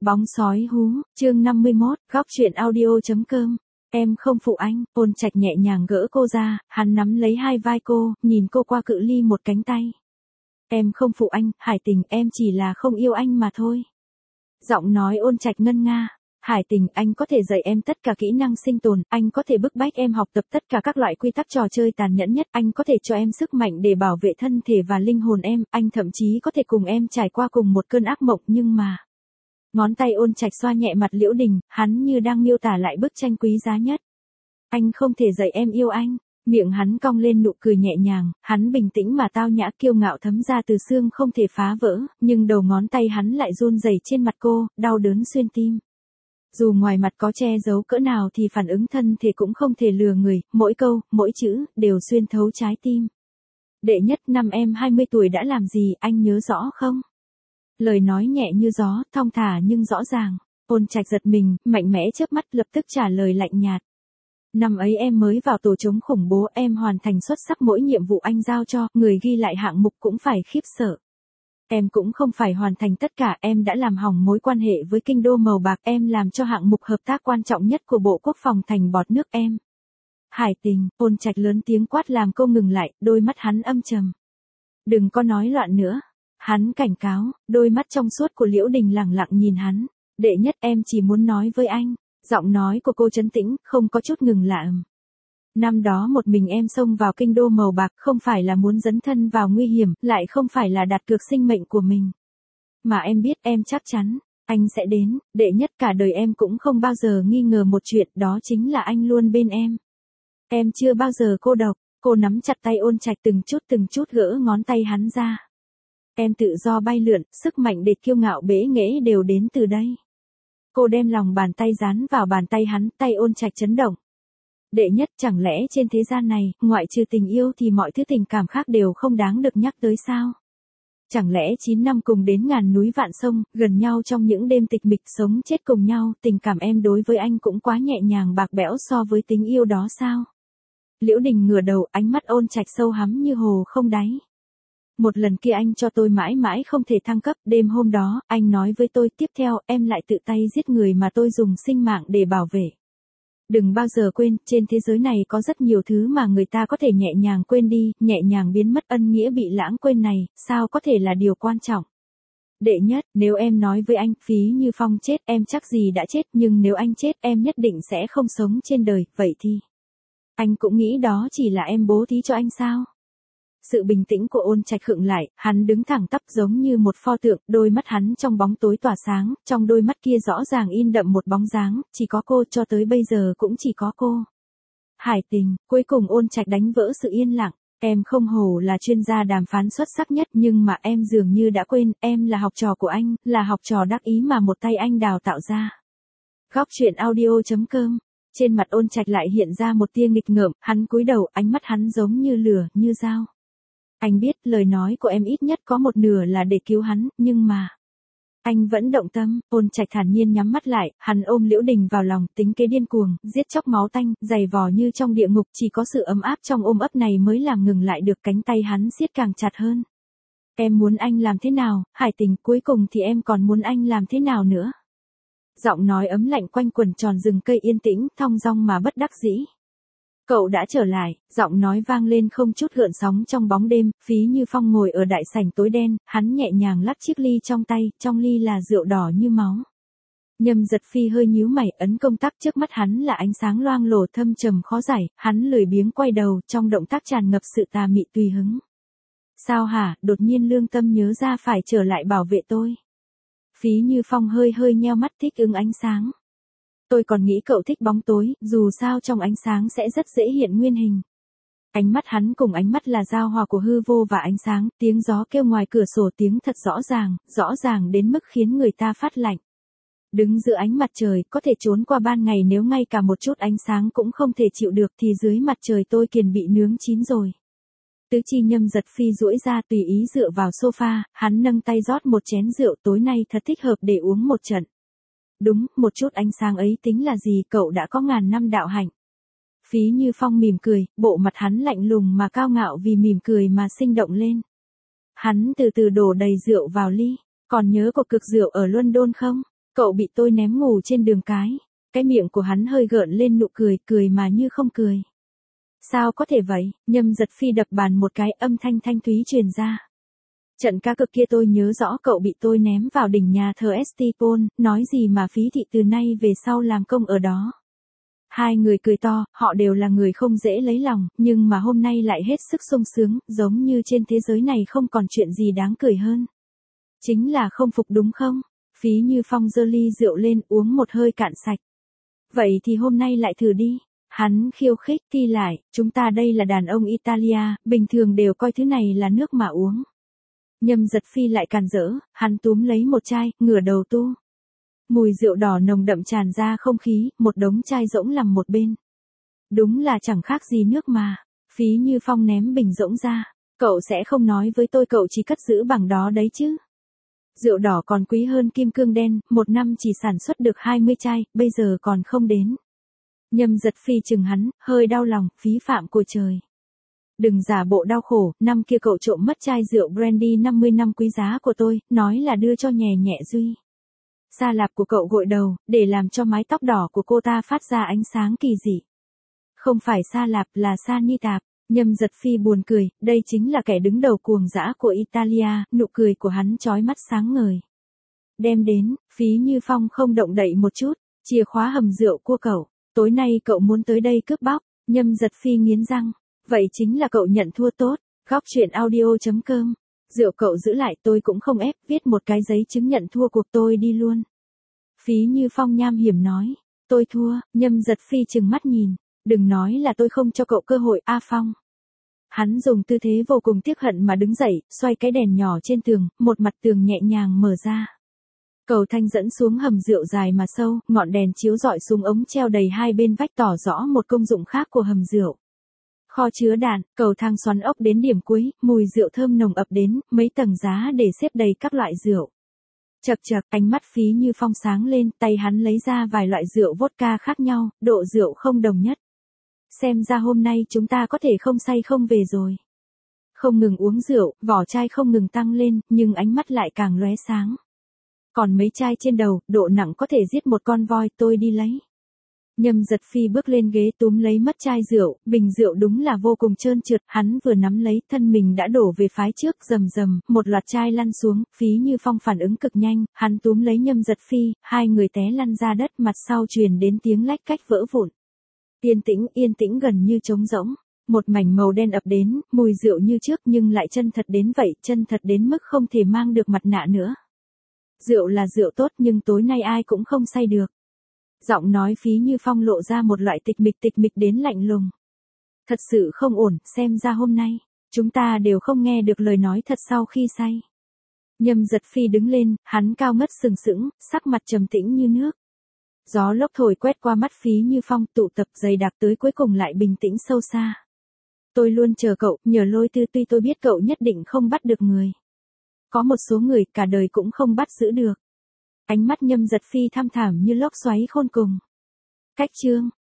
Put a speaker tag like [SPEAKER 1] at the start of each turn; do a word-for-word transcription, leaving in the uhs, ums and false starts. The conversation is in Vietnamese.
[SPEAKER 1] Bóng sói hú, chương năm mươi mốt, góc truyện audio.com. Em không phụ anh, Ôn Trạch nhẹ nhàng gỡ cô ra, hắn nắm lấy hai vai cô, nhìn cô qua cự ly một cánh tay. Em không phụ anh, Hải Tình, em chỉ là không yêu anh mà thôi. Giọng nói Ôn Trạch ngân nga. Hải Tình, anh có thể dạy em tất cả kỹ năng sinh tồn, anh có thể bức bách em học tập tất cả các loại quy tắc trò chơi tàn nhẫn nhất, anh có thể cho em sức mạnh để bảo vệ thân thể và linh hồn em, anh thậm chí có thể cùng em trải qua cùng một cơn ác mộng, nhưng mà... Ngón tay Ôn Trạch xoa nhẹ mặt Liễu Đình, hắn như đang miêu tả lại bức tranh quý giá nhất. Anh không thể dạy em yêu anh. Miệng hắn cong lên nụ cười nhẹ nhàng, hắn bình tĩnh mà tao nhã, kiêu ngạo thấm ra từ xương không thể phá vỡ, nhưng đầu ngón tay hắn lại run rẩy trên mặt cô, đau đớn xuyên tim. Dù ngoài mặt có che giấu cỡ nào thì phản ứng thân thể cũng không thể lừa người, mỗi câu, mỗi chữ, đều xuyên thấu trái tim. Đệ nhất, năm em hai mươi tuổi đã làm gì, anh nhớ rõ không? Lời nói nhẹ như gió, thong thả nhưng rõ ràng. Ôn Trạch giật mình, mạnh mẽ chớp mắt, lập tức trả lời lạnh nhạt. Năm ấy em mới vào tổ chống khủng bố, em hoàn thành xuất sắc mỗi nhiệm vụ anh giao cho, người ghi lại hạng mục cũng phải khiếp sợ. Em cũng không phải hoàn thành tất cả, em đã làm hỏng mối quan hệ với kinh đô màu bạc, em làm cho hạng mục hợp tác quan trọng nhất của Bộ Quốc phòng thành bọt nước em. Hải Tình, Ôn Trạch lớn tiếng quát làm cô ngừng lại, đôi mắt hắn âm trầm. Đừng có nói loạn nữa. Hắn cảnh cáo, đôi mắt trong suốt của Liễu Đình lẳng lặng nhìn hắn. Đệ nhất, em chỉ muốn nói với anh. Giọng nói của cô trấn tĩnh, không có chút ngừng lại. Năm đó một mình em xông vào kinh đô màu bạc, không phải là muốn dấn thân vào nguy hiểm, lại không phải là đặt cược sinh mệnh của mình. Mà em biết, em chắc chắn, anh sẽ đến. Đệ nhất, cả đời em cũng không bao giờ nghi ngờ một chuyện, đó chính là anh luôn bên em. Em chưa bao giờ cô độc. Cô nắm chặt tay Ôn Trạch, từng chút từng chút gỡ ngón tay hắn ra. Em tự do bay lượn, sức mạnh để kiêu ngạo bế nghễ đều đến từ đây. Cô đem lòng bàn tay dán vào bàn tay hắn, tay Ôn Trạch chấn động. Đệ nhất, chẳng lẽ trên thế gian này, ngoại trừ tình yêu thì mọi thứ tình cảm khác đều không đáng được nhắc tới sao? Chẳng lẽ chín năm cùng đến ngàn núi vạn sông, gần nhau trong những đêm tịch mịch, sống chết cùng nhau, tình cảm em đối với anh cũng quá nhẹ nhàng bạc bẽo so với tình yêu đó sao? Liễu Đình ngửa đầu, ánh mắt Ôn Trạch sâu hắm như hồ không đáy. Một lần kia anh cho tôi mãi mãi không thể thăng cấp, đêm hôm đó, anh nói với tôi, tiếp theo, em lại tự tay giết người mà tôi dùng sinh mạng để bảo vệ. Đừng bao giờ quên, trên thế giới này có rất nhiều thứ mà người ta có thể nhẹ nhàng quên đi, nhẹ nhàng biến mất, ân nghĩa bị lãng quên này, sao có thể là điều quan trọng. Đệ nhất, nếu em nói với anh, Phí Như Phong chết, em chắc gì đã chết, nhưng nếu anh chết, em nhất định sẽ không sống trên đời, vậy thì... Anh cũng nghĩ đó chỉ là em bố thí cho anh sao? Sự bình tĩnh của Ôn Trạch khựng lại, hắn đứng thẳng tắp giống như một pho tượng, đôi mắt hắn trong bóng tối tỏa sáng, trong đôi mắt kia rõ ràng in đậm một bóng dáng, chỉ có cô, cho tới bây giờ cũng chỉ có cô. Hải Tình, cuối cùng Ôn Trạch đánh vỡ sự yên lặng, em không hổ là chuyên gia đàm phán xuất sắc nhất, nhưng mà em dường như đã quên, em là học trò của anh, là học trò đắc ý mà một tay anh đào tạo ra. Góc truyện audio.com. Trên mặt Ôn Trạch lại hiện ra một tia nghịch ngợm, hắn cúi đầu, ánh mắt hắn giống như lửa, như dao. Anh biết, lời nói của em ít nhất có một nửa là để cứu hắn, nhưng mà... Anh vẫn động tâm. Ôn Trạch thản nhiên nhắm mắt lại, hắn ôm Liễu Đình vào lòng, tính kế điên cuồng, giết chóc máu tanh, dày vò như trong địa ngục, chỉ có sự ấm áp trong ôm ấp này mới làm ngừng lại được, cánh tay hắn siết càng chặt hơn. Em muốn anh làm thế nào, Hải Tình, cuối cùng thì em còn muốn anh làm thế nào nữa? Giọng nói ấm lạnh quanh quẩn tròn rừng cây yên tĩnh, thong dong mà bất đắc dĩ. Cậu đã trở lại, giọng nói vang lên không chút gợn sóng trong bóng đêm, Phí Như Phong ngồi ở đại sảnh tối đen, hắn nhẹ nhàng lắc chiếc ly trong tay, trong ly là rượu đỏ như máu. Nhâm Giật Phi hơi nhíu mày, ấn công tắc, trước mắt hắn là ánh sáng loang lổ thâm trầm khó giải, hắn lười biếng quay đầu, trong động tác tràn ngập sự tà mị tùy hứng. Sao hả, đột nhiên lương tâm nhớ ra phải trở lại bảo vệ tôi. Phí Như Phong hơi hơi nheo mắt, thích ứng ánh sáng. Tôi còn nghĩ cậu thích bóng tối, dù sao trong ánh sáng sẽ rất dễ hiện nguyên hình. Ánh mắt hắn cùng ánh mắt là giao hòa của hư vô và ánh sáng, tiếng gió kêu ngoài cửa sổ tiếng thật rõ ràng, rõ ràng đến mức khiến người ta phát lạnh. Đứng giữa ánh mặt trời, có thể trốn qua ban ngày, nếu ngay cả một chút ánh sáng cũng không thể chịu được thì dưới mặt trời tôi kiền bị nướng chín rồi. Tứ chi Nhâm Giật Phi duỗi ra tùy ý dựa vào sofa, hắn nâng tay rót một chén rượu, tối nay thật thích hợp để uống một trận. Đúng, một chút ánh sáng ấy tính là gì, cậu đã có ngàn năm đạo hạnh. Phí Như Phong mỉm cười, bộ mặt hắn lạnh lùng mà cao ngạo vì mỉm cười mà sinh động lên. Hắn từ từ đổ đầy rượu vào ly, còn nhớ cuộc cực rượu ở London không? Cậu bị tôi ném ngủ trên đường cái. Cái miệng của hắn hơi gợn lên nụ cười, cười mà như không cười. Sao có thể vậy? Nhâm Giật Phi đập bàn một cái, âm thanh thanh thúy truyền ra. Trận cá cược kia tôi nhớ rõ cậu bị tôi ném vào đỉnh nhà thờ Estipon, nói gì mà Phí Thị từ nay về sau làm công ở đó. Hai người cười to, họ đều là người không dễ lấy lòng, nhưng mà hôm nay lại hết sức sung sướng, giống như trên thế giới này không còn chuyện gì đáng cười hơn. Chính là không phục đúng không? Phí Như Phong giơ ly rượu lên uống một hơi cạn sạch. Vậy thì hôm nay lại thử đi. Hắn khiêu khích thi lại, chúng ta đây là đàn ông Italia, bình thường đều coi thứ này là nước mà uống. Nhâm Giật Phi lại càn rỡ, hắn túm lấy một chai, ngửa đầu tu. Mùi rượu đỏ nồng đậm tràn ra không khí, một đống chai rỗng nằm một bên. Đúng là chẳng khác gì nước mà. Phí Như Phong ném bình rỗng ra. Cậu sẽ không nói với tôi cậu chỉ cất giữ bằng đó đấy chứ. Rượu đỏ còn quý hơn kim cương đen, một năm chỉ sản xuất được hai mươi chai, bây giờ còn không đến. Nhâm Giật Phi chừng hắn, hơi đau lòng, phí phạm của trời. Đừng giả bộ đau khổ, năm kia cậu trộm mất chai rượu brandy năm mươi năm quý giá của tôi, nói là đưa cho nhè nhẹ Duy. Sa lạp của cậu gội đầu, để làm cho mái tóc đỏ của cô ta phát ra ánh sáng kỳ dị. Không phải sa lạp là sa ni tạp. Nhâm Giật Phi buồn cười, đây chính là kẻ đứng đầu cuồng dã của Italia, nụ cười của hắn chói mắt sáng ngời. Đem đến, Phí Như Phong không động đậy một chút, chìa khóa hầm rượu của cậu, tối nay cậu muốn tới đây cướp bóc. Nhâm Giật Phi nghiến răng, vậy chính là cậu nhận thua tốt. Góc truyện audio chấm com. Rượu cậu giữ lại tôi cũng không ép, viết một cái giấy chứng nhận thua cuộc tôi đi luôn. Phí Như Phong nham hiểm nói, tôi thua. Nhâm Giật Phi trừng mắt nhìn, đừng nói là tôi không cho cậu cơ hội, A Phong. Hắn dùng tư thế vô cùng tiếc hận mà đứng dậy, xoay cái đèn nhỏ trên tường, một mặt tường nhẹ nhàng mở ra. Cầu thang dẫn xuống hầm rượu dài mà sâu, ngọn đèn chiếu rọi xuống ống treo đầy hai bên vách tỏ rõ một công dụng khác của hầm rượu. Kho chứa đạn, cầu thang xoắn ốc đến điểm cuối, mùi rượu thơm nồng ập đến, mấy tầng giá để xếp đầy các loại rượu. Chậc chậc, ánh mắt Phí Như Phong sáng lên, tay hắn lấy ra vài loại rượu vodka khác nhau, độ rượu không đồng nhất. Xem ra hôm nay chúng ta có thể không say không về rồi. Không ngừng uống rượu, vỏ chai không ngừng tăng lên, nhưng ánh mắt lại càng lóe sáng. Còn mấy chai trên đầu, độ nặng có thể giết một con voi, tôi đi lấy. Nhâm Giật Phi bước lên ghế túm lấy mất chai rượu, bình rượu đúng là vô cùng trơn trượt, hắn vừa nắm lấy, thân mình đã đổ về phái trước, rầm rầm, một loạt chai lăn xuống, Phí Như Phong phản ứng cực nhanh, hắn túm lấy Nhâm Giật Phi, hai người té lăn ra đất, mặt sau truyền đến tiếng lách cách vỡ vụn. Yên tĩnh, yên tĩnh gần như trống rỗng. Một mảnh màu đen ập đến, mùi rượu như trước nhưng lại chân thật đến vậy, chân thật đến mức không thể mang được mặt nạ nữa. Rượu là rượu tốt nhưng tối nay ai cũng không say được. Giọng nói Phí Như Phong lộ ra một loại tịch mịch tịch mịch đến lạnh lùng. Thật sự không ổn, xem ra hôm nay, chúng ta đều không nghe được lời nói thật sau khi say. Nhâm Giật Phi đứng lên, hắn cao ngất sừng sững, sắc mặt trầm tĩnh như nước. Gió lốc thổi quét qua mắt Phí Như Phong, tụ tập dày đặc tới cuối cùng lại bình tĩnh sâu xa. Tôi luôn chờ cậu, nhờ Lôi Tư, tuy tôi biết cậu nhất định không bắt được người. Có một số người cả đời cũng không bắt giữ được. Ánh mắt Nhâm Giật Phi thăm thẳm như lốc xoáy khôn cùng. Cách chương